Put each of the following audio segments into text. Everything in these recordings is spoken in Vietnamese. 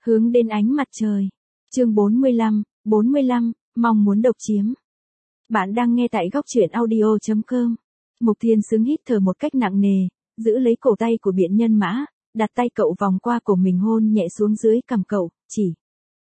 Hướng đến ánh mặt trời. Chương 45, mong muốn độc chiếm. Bạn đang nghe tại góc truyện audio.com. Mục Thiên Xứng hít thở một cách nặng nề, giữ lấy cổ tay của Biện Nhân Mã, đặt tay cậu vòng qua cổ mình hôn nhẹ xuống dưới cằm cậu, chỉ.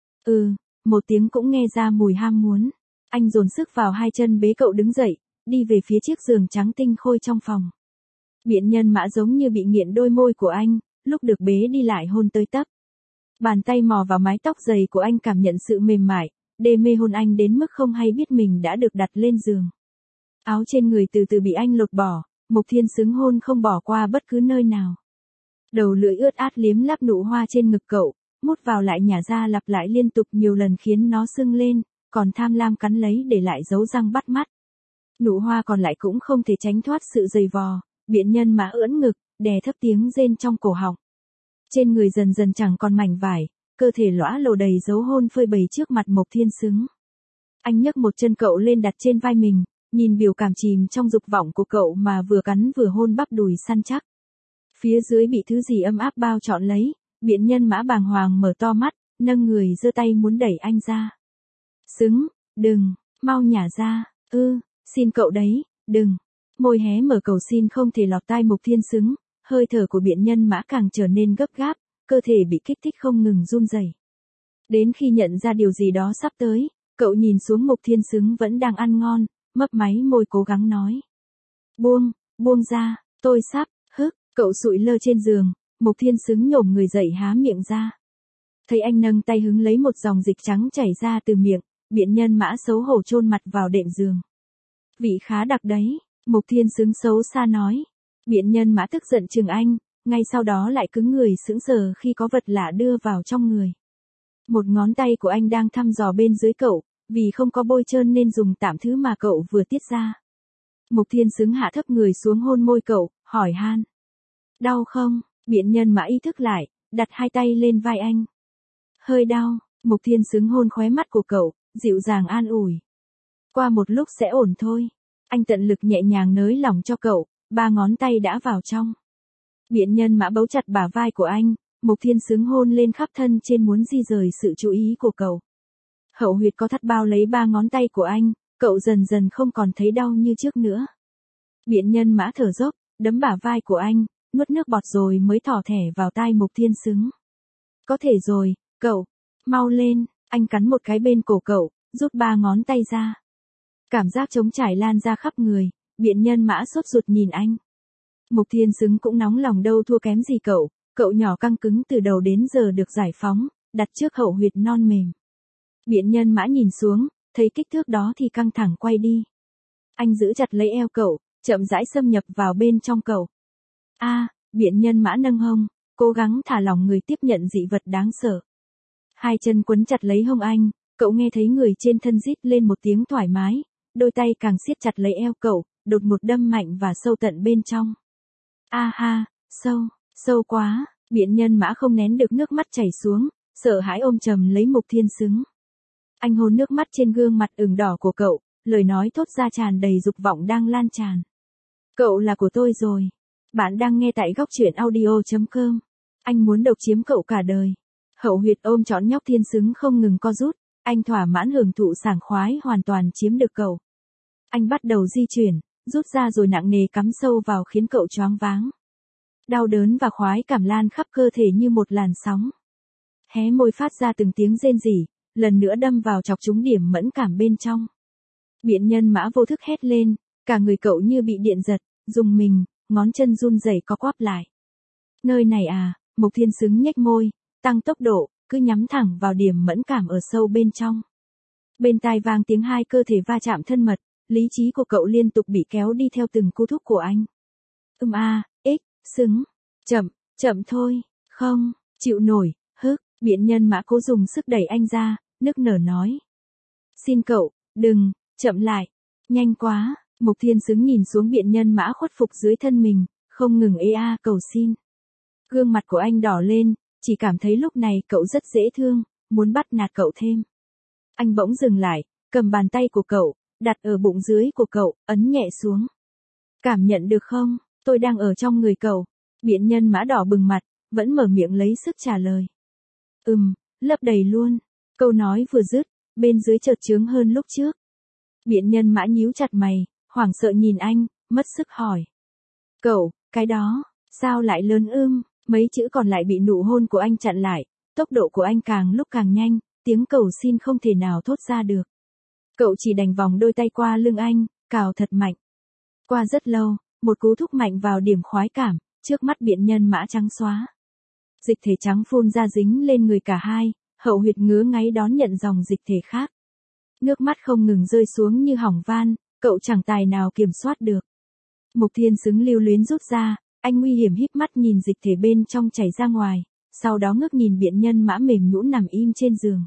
Một tiếng cũng nghe ra mùi ham muốn. Anh dồn sức vào hai chân bế cậu đứng dậy, đi về phía chiếc giường trắng tinh khôi trong phòng. Biện Nhân Mã giống như bị nghiện đôi môi của anh, lúc được bế đi lại hôn tới tấp. Bàn tay mò vào mái tóc dày của anh cảm nhận sự mềm mại, đê mê hôn anh đến mức không hay biết mình đã được đặt lên giường. Áo trên người từ từ bị anh lột bỏ, Mục Thiên Xứng hôn không bỏ qua bất cứ nơi nào. Đầu lưỡi ướt át liếm láp nụ hoa trên ngực cậu, mút vào lại nhả ra lặp lại liên tục nhiều lần khiến nó sưng lên, còn tham lam cắn lấy để lại dấu răng bắt mắt. Nụ hoa còn lại cũng không thể tránh thoát sự giày vò, Biện Nhân Mã ưỡn ngực, đè thấp tiếng rên trong cổ họng. Trên người dần dần chẳng còn mảnh vải, cơ thể lõa lồ đầy dấu hôn phơi bày trước mặt Mục Thiên Xứng. Anh nhấc một chân cậu lên đặt trên vai mình, nhìn biểu cảm chìm trong dục vọng của cậu mà vừa cắn vừa hôn bắp đùi săn chắc. Phía dưới bị thứ gì ấm áp bao trọn lấy, Biện Nhân Mã bàng hoàng mở to mắt, nâng người giơ tay muốn đẩy anh ra. Xứng, đừng, mau nhả ra, xin cậu đấy, đừng. Môi hé mở cầu xin không thể lọt tai Mục Thiên Xứng, hơi thở của Biện Nhân Mã càng trở nên gấp gáp, cơ thể bị kích thích không ngừng run rẩy. Đến khi nhận ra điều gì đó sắp tới, cậu nhìn xuống Mục Thiên Xứng vẫn đang ăn ngon, mấp máy môi cố gắng nói. Buông ra, tôi sắp, cậu sụi lơ trên giường, Mục Thiên Xứng nhổm người dậy há miệng ra. Thấy anh nâng tay hứng lấy một dòng dịch trắng chảy ra từ miệng, Biện Nhân Mã xấu hổ chôn mặt vào đệm giường. Vị khá đặc đấy, Mục Thiên Xứng xấu xa nói. Biện Nhân Mã tức giận chừng anh, ngay sau đó lại cứng người sững sờ khi có vật lạ đưa vào trong người. Một ngón tay của anh đang thăm dò bên dưới cậu, vì không có bôi trơn nên dùng tạm thứ mà cậu vừa tiết ra. Mục Thiên Xứng hạ thấp người xuống hôn môi cậu, hỏi han. Đau không? Biện Nhân Mã ý thức lại, đặt hai tay lên vai anh. Hơi đau, Mục Thiên Xứng hôn khóe mắt của cậu, dịu dàng an ủi. Qua một lúc sẽ ổn thôi. Anh tận lực nhẹ nhàng nới lỏng cho cậu, 3 ngón tay đã vào trong. Biện Nhân Mã bấu chặt bả vai của anh, Mục Thiên Xứng hôn lên khắp thân trên muốn di rời sự chú ý của cậu. Hậu huyệt có thắt bao lấy 3 ngón tay của anh, cậu dần dần không còn thấy đau như trước nữa. Biện Nhân Mã thở dốc, đấm bả vai của anh, nuốt nước bọt rồi mới thỏ thẻ vào tai Mục Thiên Xứng. Có thể rồi, cậu, mau lên, anh cắn một cái bên cổ cậu, rút 3 ngón tay ra. Cảm giác trống trải lan ra khắp người, Biện Nhân Mã sốt ruột nhìn anh. Mục Thiên Xứng cũng nóng lòng đâu thua kém gì cậu nhỏ căng cứng từ đầu đến giờ được giải phóng, đặt trước hậu huyệt non mềm. Biện Nhân Mã nhìn xuống, thấy kích thước đó thì căng thẳng quay đi. Anh giữ chặt lấy eo cậu, chậm rãi xâm nhập vào bên trong cậu. Biện Nhân Mã nâng hông, cố gắng thả lỏng người tiếp nhận dị vật đáng sợ. Hai chân quấn chặt lấy hông anh, cậu nghe thấy người trên thân rít lên một tiếng thoải mái, đôi tay càng siết chặt lấy eo cậu, đột ngột đâm mạnh và sâu tận bên trong. Sâu quá, Biện Nhân Mã không nén được nước mắt chảy xuống, sợ hãi ôm chầm lấy Mục Thiên Xứng. Anh hôn nước mắt trên gương mặt ửng đỏ của cậu, lời nói thốt ra tràn đầy dục vọng đang lan tràn. Cậu là của tôi rồi. Bạn đang nghe tại góc truyện audio.com. Anh muốn độc chiếm cậu cả đời. Hậu huyệt ôm trọn nhóc Thiên Xứng không ngừng co rút, anh thỏa mãn hưởng thụ sảng khoái hoàn toàn chiếm được cậu. Anh bắt đầu di chuyển, rút ra rồi nặng nề cắm sâu vào khiến cậu choáng váng. Đau đớn và khoái cảm lan khắp cơ thể như một làn sóng. Hé môi phát ra từng tiếng rên rỉ, lần nữa đâm vào chọc trúng điểm mẫn cảm bên trong. Biện Nhân Mã vô thức hét lên, cả người cậu như bị điện giật, rùng mình, ngón chân run rẩy co quắp lại. Nơi này Mục Thiên Xứng nhếch môi, tăng tốc độ, cứ nhắm thẳng vào điểm mẫn cảm ở sâu bên trong. Bên tai vang tiếng hai cơ thể va chạm thân mật, lý trí của cậu liên tục bị kéo đi theo từng cú thúc của anh. Xứng, chậm thôi, không, chịu nổi, Biện Nhân Mã cố dùng sức đẩy anh ra, nức nở nói. Xin cậu, đừng, chậm lại, nhanh quá, Mục Thiên Xứng nhìn xuống Biện Nhân Mã khuất phục dưới thân mình, không ngừng cầu xin. Gương mặt của anh đỏ lên, chỉ cảm thấy lúc này cậu rất dễ thương, muốn bắt nạt cậu thêm. Anh bỗng dừng lại, cầm bàn tay của cậu, đặt ở bụng dưới của cậu, ấn nhẹ xuống. Cảm nhận được không, tôi đang ở trong người cậu. Biện Nhân Mã đỏ bừng mặt, vẫn mở miệng lấy sức trả lời. lấp đầy luôn. Câu nói vừa dứt, bên dưới chợt chướng hơn lúc trước. Biện Nhân Mã nhíu chặt mày, hoảng sợ nhìn anh, mất sức hỏi. Cậu, cái đó, sao lại lớn mấy chữ còn lại bị nụ hôn của anh chặn lại, tốc độ của anh càng lúc càng nhanh, tiếng cầu xin không thể nào thốt ra được. Cậu chỉ đành vòng đôi tay qua lưng anh, cào thật mạnh. Qua rất lâu, một cú thúc mạnh vào điểm khoái cảm, trước mắt Biện Nhân Mã trắng xóa. Dịch thể trắng phun ra dính lên người cả hai, hậu huyệt ngứa ngáy đón nhận dòng dịch thể khác. Nước mắt không ngừng rơi xuống như hỏng van, cậu chẳng tài nào kiểm soát được. Mục Thiên Xứng lưu luyến rút ra, anh nguy hiểm híp mắt nhìn dịch thể bên trong chảy ra ngoài, sau đó ngước nhìn Biện Nhân Mã mềm nhũn nằm im trên giường.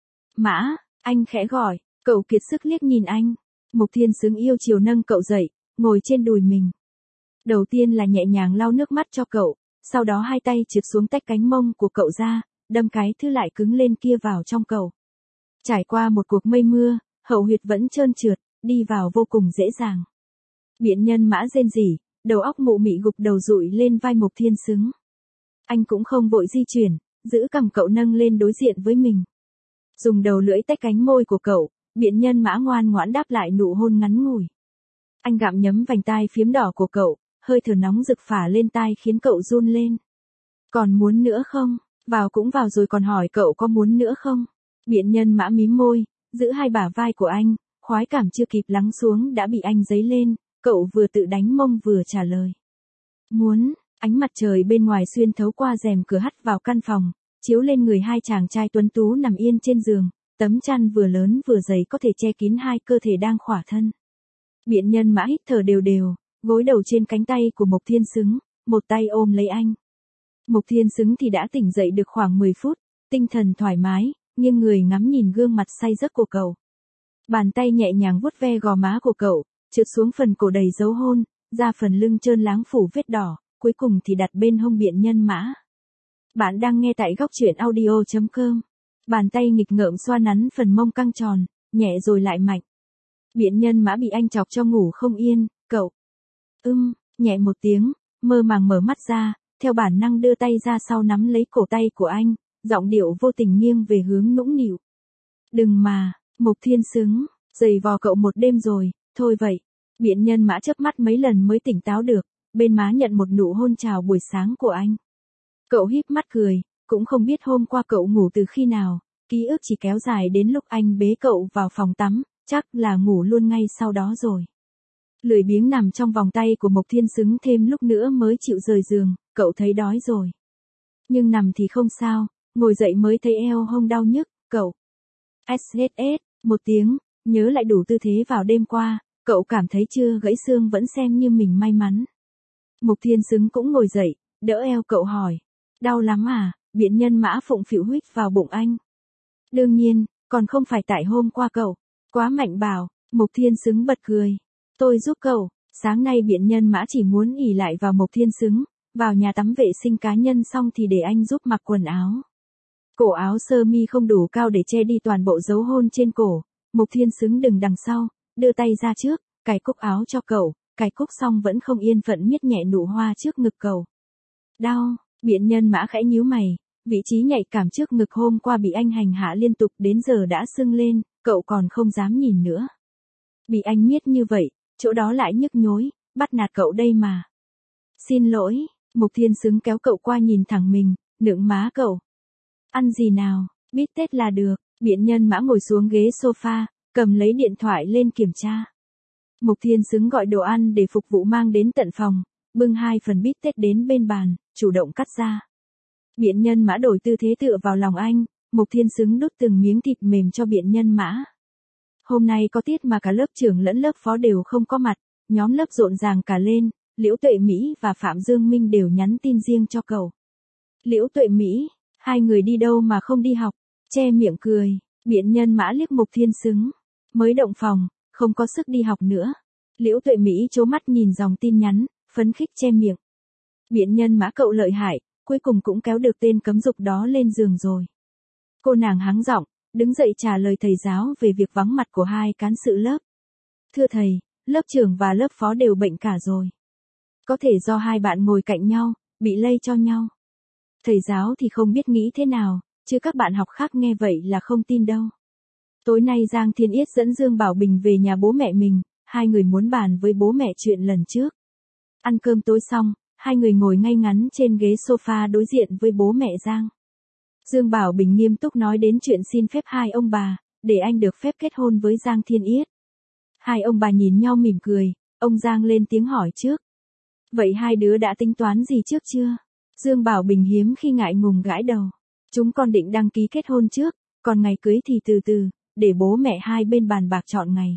Mã, anh khẽ gọi, cậu kiệt sức liếc nhìn anh. Mục Thiên Xứng yêu chiều nâng cậu dậy, ngồi trên đùi mình. Đầu tiên là nhẹ nhàng lau nước mắt cho cậu, sau đó hai tay trượt xuống tách cánh mông của cậu ra, đâm cái thứ lại cứng lên kia vào trong cậu. Trải qua một cuộc mây mưa, hậu huyệt vẫn trơn trượt, đi vào vô cùng dễ dàng. Biện Nhân Mã rên rỉ, đầu óc mụ mị gục đầu dụi lên vai Mục Thiên Xứng. Anh cũng không vội di chuyển, giữ cằm cậu nâng lên đối diện với mình. Dùng đầu lưỡi tách cánh môi của cậu, Biện Nhân Mã ngoan ngoãn đáp lại nụ hôn ngắn ngủi. Anh gặm nhấm vành tai phiếm đỏ của cậu, hơi thở nóng rực phả lên tai khiến cậu run lên. Còn muốn nữa không? Vào cũng vào rồi còn hỏi cậu có muốn nữa không? Biện Nhân Mã mím môi, giữ hai bả vai của anh, khoái cảm chưa kịp lắng xuống đã bị anh dấy lên, cậu vừa tự đánh mông vừa trả lời. Muốn. Ánh mặt trời bên ngoài xuyên thấu qua rèm cửa hắt vào căn phòng, chiếu lên người hai chàng trai tuấn tú nằm yên trên giường, tấm chăn vừa lớn vừa dày có thể che kín hai cơ thể đang khỏa thân. Biện Nhân Mã hít thở đều đều, gối đầu trên cánh tay của Mục Thiên Xứng, một tay ôm lấy anh. Mục Thiên Xứng thì đã tỉnh dậy được khoảng 10 phút, tinh thần thoải mái, nhưng người ngắm nhìn gương mặt say giấc của cậu. Bàn tay nhẹ nhàng vuốt ve gò má của cậu, trượt xuống phần cổ đầy dấu hôn, ra phần lưng trơn láng phủ vết đỏ, cuối cùng thì đặt bên hông Biện Nhân Mã. Bạn đang nghe tại góc truyện audio.com. Bàn tay nghịch ngợm xoa nắn phần mông căng tròn, nhẹ rồi lại mạnh. Biện Nhân Mã bị anh chọc cho ngủ không yên, cậu. Nhẹ một tiếng, mơ màng mở mắt ra, theo bản năng đưa tay ra sau nắm lấy cổ tay của anh, giọng điệu vô tình nghiêng về hướng nũng nịu. Đừng mà, Mục Thiên Xứng, giày vò cậu một đêm rồi, thôi vậy. Biện Nhân Mã chớp mắt mấy lần mới tỉnh táo được, bên má nhận một nụ hôn chào buổi sáng của anh. Cậu híp mắt cười, cũng không biết hôm qua cậu ngủ từ khi nào, ký ức chỉ kéo dài đến lúc anh bế cậu vào phòng tắm, chắc là ngủ luôn ngay sau đó rồi. Lười biếng nằm trong vòng tay của Mục Thiên Xứng thêm lúc nữa mới chịu rời giường, cậu thấy đói rồi. Nhưng nằm thì không sao, ngồi dậy mới thấy eo hông đau nhức, cậu. SSS, một tiếng, nhớ lại đủ tư thế vào đêm qua, cậu cảm thấy chưa gãy xương vẫn xem như mình may mắn. Mục Thiên Xứng cũng ngồi dậy, đỡ eo cậu hỏi. Đau lắm à? Biện Nhân Mã phụng phịu huýt vào bụng anh. Đương nhiên, còn không phải tại hôm qua cậu. Quá mạnh bảo, Mục Thiên Xứng bật cười. Tôi giúp cậu. Sáng nay Biện Nhân Mã chỉ muốn ỉ lại vào Mục Thiên Xứng, vào nhà tắm vệ sinh cá nhân xong thì để anh giúp mặc quần áo. Cổ áo sơ mi không đủ cao để che đi toàn bộ dấu hôn trên cổ. Mục Thiên Xứng đứng đằng sau, đưa tay ra trước, cài cúc áo cho cậu, cài cúc xong vẫn không yên phận miết nhẹ nụ hoa trước ngực cậu. Đau, Biện Nhân Mã khẽ nhíu mày, vị trí nhạy cảm trước ngực hôm qua bị anh hành hạ liên tục đến giờ đã sưng lên, cậu còn không dám nhìn nữa. Bị anh miết như vậy, chỗ đó lại nhức nhối, bắt nạt cậu đây mà. Xin lỗi, Mục Thiên Xứng kéo cậu qua nhìn thẳng mình, nựng má cậu. Ăn gì nào, bít tết là được. Biện Nhân Mã ngồi xuống ghế sofa, cầm lấy điện thoại lên kiểm tra. Mục Thiên Xứng gọi đồ ăn để phục vụ mang đến tận phòng, bưng 2 phần bít tết đến bên bàn, chủ động cắt ra. Biện Nhân Mã đổi tư thế tựa vào lòng anh, Mục Thiên Xứng đút từng miếng thịt mềm cho Biện Nhân Mã. Hôm nay có tiết mà cả lớp trưởng lẫn lớp phó đều không có mặt, nhóm lớp rộn ràng cả lên, Liễu Tuệ Mỹ và Phạm Dương Minh đều nhắn tin riêng cho cậu. Liễu Tuệ Mỹ, hai người đi đâu mà không đi học, che miệng cười, Biện Nhân Mã liếc Mục Thiên Xứng. Mới động phòng, không có sức đi học nữa. Liễu Tuệ Mỹ trố mắt nhìn dòng tin nhắn, phấn khích che miệng. Biện Nhân Mã cậu lợi hại, cuối cùng cũng kéo được tên cấm dục đó lên giường rồi. Cô nàng hắng giọng, đứng dậy trả lời thầy giáo về việc vắng mặt của hai cán sự lớp. Thưa thầy, lớp trưởng và lớp phó đều bệnh cả rồi. Có thể do hai bạn ngồi cạnh nhau, bị lây cho nhau. Thầy giáo thì không biết nghĩ thế nào, chứ các bạn học khác nghe vậy là không tin đâu. Tối nay Giang Thiên Yết dẫn Dương Bảo Bình về nhà bố mẹ mình, hai người muốn bàn với bố mẹ chuyện lần trước. Ăn cơm tối xong, hai người ngồi ngay ngắn trên ghế sofa đối diện với bố mẹ Giang. Dương Bảo Bình nghiêm túc nói đến chuyện xin phép hai ông bà, để anh được phép kết hôn với Giang Thiên Yết. Hai ông bà nhìn nhau mỉm cười, ông Giang lên tiếng hỏi trước. Vậy hai đứa đã tính toán gì trước chưa? Dương Bảo Bình hiếm khi ngại ngùng gãi đầu. Chúng con định đăng ký kết hôn trước, còn ngày cưới thì từ từ, để bố mẹ hai bên bàn bạc chọn ngày.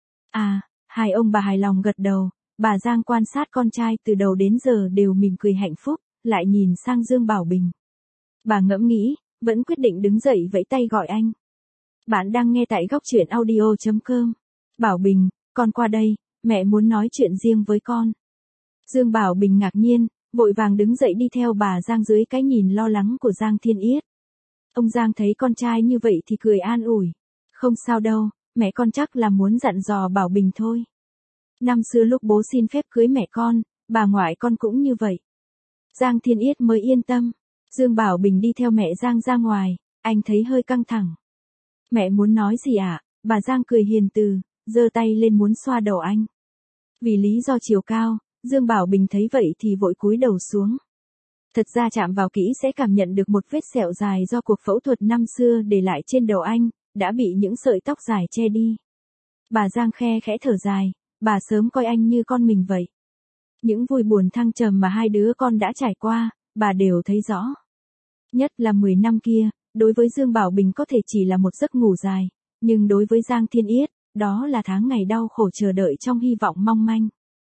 À, hai ông bà hài lòng gật đầu, bà Giang quan sát con trai từ đầu đến giờ đều mỉm cười hạnh phúc, lại nhìn sang Dương Bảo Bình. Bà ngẫm nghĩ, vẫn quyết định đứng dậy vẫy tay gọi anh. Bạn đang nghe tại góc truyện audio.com. Bảo Bình, con qua đây, mẹ muốn nói chuyện riêng với con. Dương Bảo Bình ngạc nhiên, vội vàng đứng dậy đi theo bà Giang dưới cái nhìn lo lắng của Giang Thiên Yết. Ông Giang thấy con trai như vậy thì cười an ủi. Không sao đâu, mẹ con chắc là muốn dặn dò Bảo Bình thôi. Năm xưa lúc bố xin phép cưới mẹ con, bà ngoại con cũng như vậy. Giang Thiên Yết mới yên tâm. Dương Bảo Bình đi theo mẹ Giang ra ngoài, anh thấy hơi căng thẳng. Mẹ muốn nói gì ạ? Bà Giang cười hiền từ, giơ tay lên muốn xoa đầu anh. Vì lý do chiều cao, Dương Bảo Bình thấy vậy thì vội cúi đầu xuống. Thật ra chạm vào kỹ sẽ cảm nhận được một vết sẹo dài do cuộc phẫu thuật năm xưa để lại trên đầu anh, đã bị những sợi tóc dài che đi. Bà Giang khe khẽ thở dài, bà sớm coi anh như con mình vậy. Những vui buồn thăng trầm mà hai đứa con đã trải qua, bà đều thấy rõ. Nhất là 10 năm kia, đối với Dương Bảo Bình có thể chỉ là một giấc ngủ dài, nhưng đối với Giang Thiên Yết, đó là tháng ngày đau khổ chờ đợi trong hy vọng mong manh.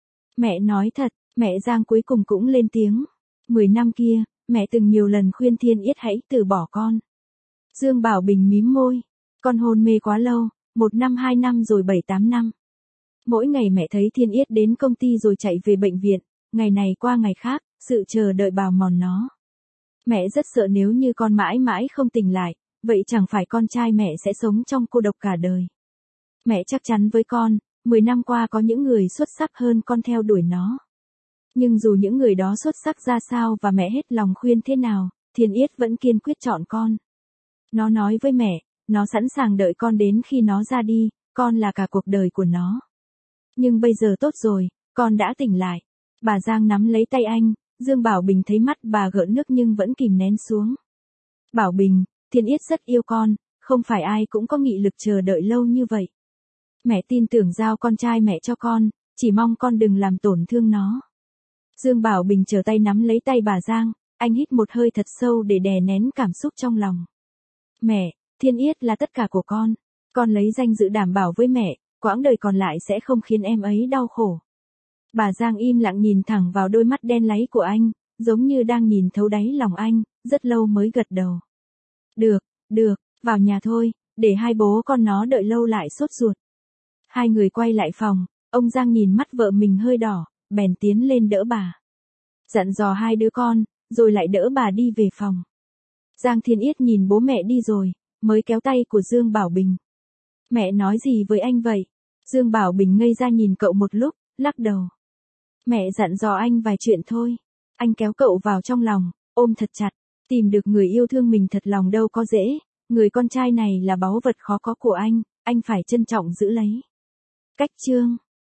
Mẹ nói thật, mẹ Giang cuối cùng cũng lên tiếng. 10 năm kia, mẹ từng nhiều lần khuyên Thiên Yết hãy từ bỏ con. Dương Bảo Bình mím môi, con hôn mê quá lâu, 1 năm 2 năm rồi 7-8 năm. Mỗi ngày mẹ thấy Thiên Yết đến công ty rồi chạy về bệnh viện, ngày này qua ngày khác, sự chờ đợi bào mòn nó. Mẹ rất sợ nếu như con mãi mãi không tỉnh lại, vậy chẳng phải con trai mẹ sẽ sống trong cô độc cả đời. Mẹ chắc chắn với con, 10 năm qua có những người xuất sắc hơn con theo đuổi nó. Nhưng dù những người đó xuất sắc ra sao và mẹ hết lòng khuyên thế nào, Thiên Yết vẫn kiên quyết chọn con. Nó nói với mẹ, nó sẵn sàng đợi con đến khi nó ra đi, con là cả cuộc đời của nó. Nhưng bây giờ tốt rồi, con đã tỉnh lại. Bà Giang nắm lấy tay anh, Dương Bảo Bình thấy mắt bà gợn nước nhưng vẫn kìm nén xuống. Bảo Bình, Thiên Yết rất yêu con, không phải ai cũng có nghị lực chờ đợi lâu như vậy. Mẹ tin tưởng giao con trai mẹ cho con, chỉ mong con đừng làm tổn thương nó. Dương Bảo Bình trở tay nắm lấy tay bà Giang, anh hít một hơi thật sâu để đè nén cảm xúc trong lòng. Mẹ, Thiên Yết là tất cả của con lấy danh dự đảm bảo với mẹ, quãng đời còn lại sẽ không khiến em ấy đau khổ. Bà Giang im lặng nhìn thẳng vào đôi mắt đen láy của anh, giống như đang nhìn thấu đáy lòng anh, rất lâu mới gật đầu. Được, vào nhà thôi, để hai bố con nó đợi lâu lại sốt ruột. Hai người quay lại phòng, ông Giang nhìn mắt vợ mình hơi đỏ, bèn tiến lên đỡ bà. Dặn dò hai đứa con, rồi lại đỡ bà đi về phòng. Giang Thiên Yết nhìn bố mẹ đi rồi, mới kéo tay của Dương Bảo Bình. Mẹ nói gì với anh vậy? Dương Bảo Bình ngây ra nhìn cậu một lúc, lắc đầu. Mẹ dặn dò anh vài chuyện thôi. Anh kéo cậu vào trong lòng, ôm thật chặt. Tìm được người yêu thương mình thật lòng đâu có dễ, người con trai này là báu vật khó có của anh phải trân trọng giữ lấy. Cách chương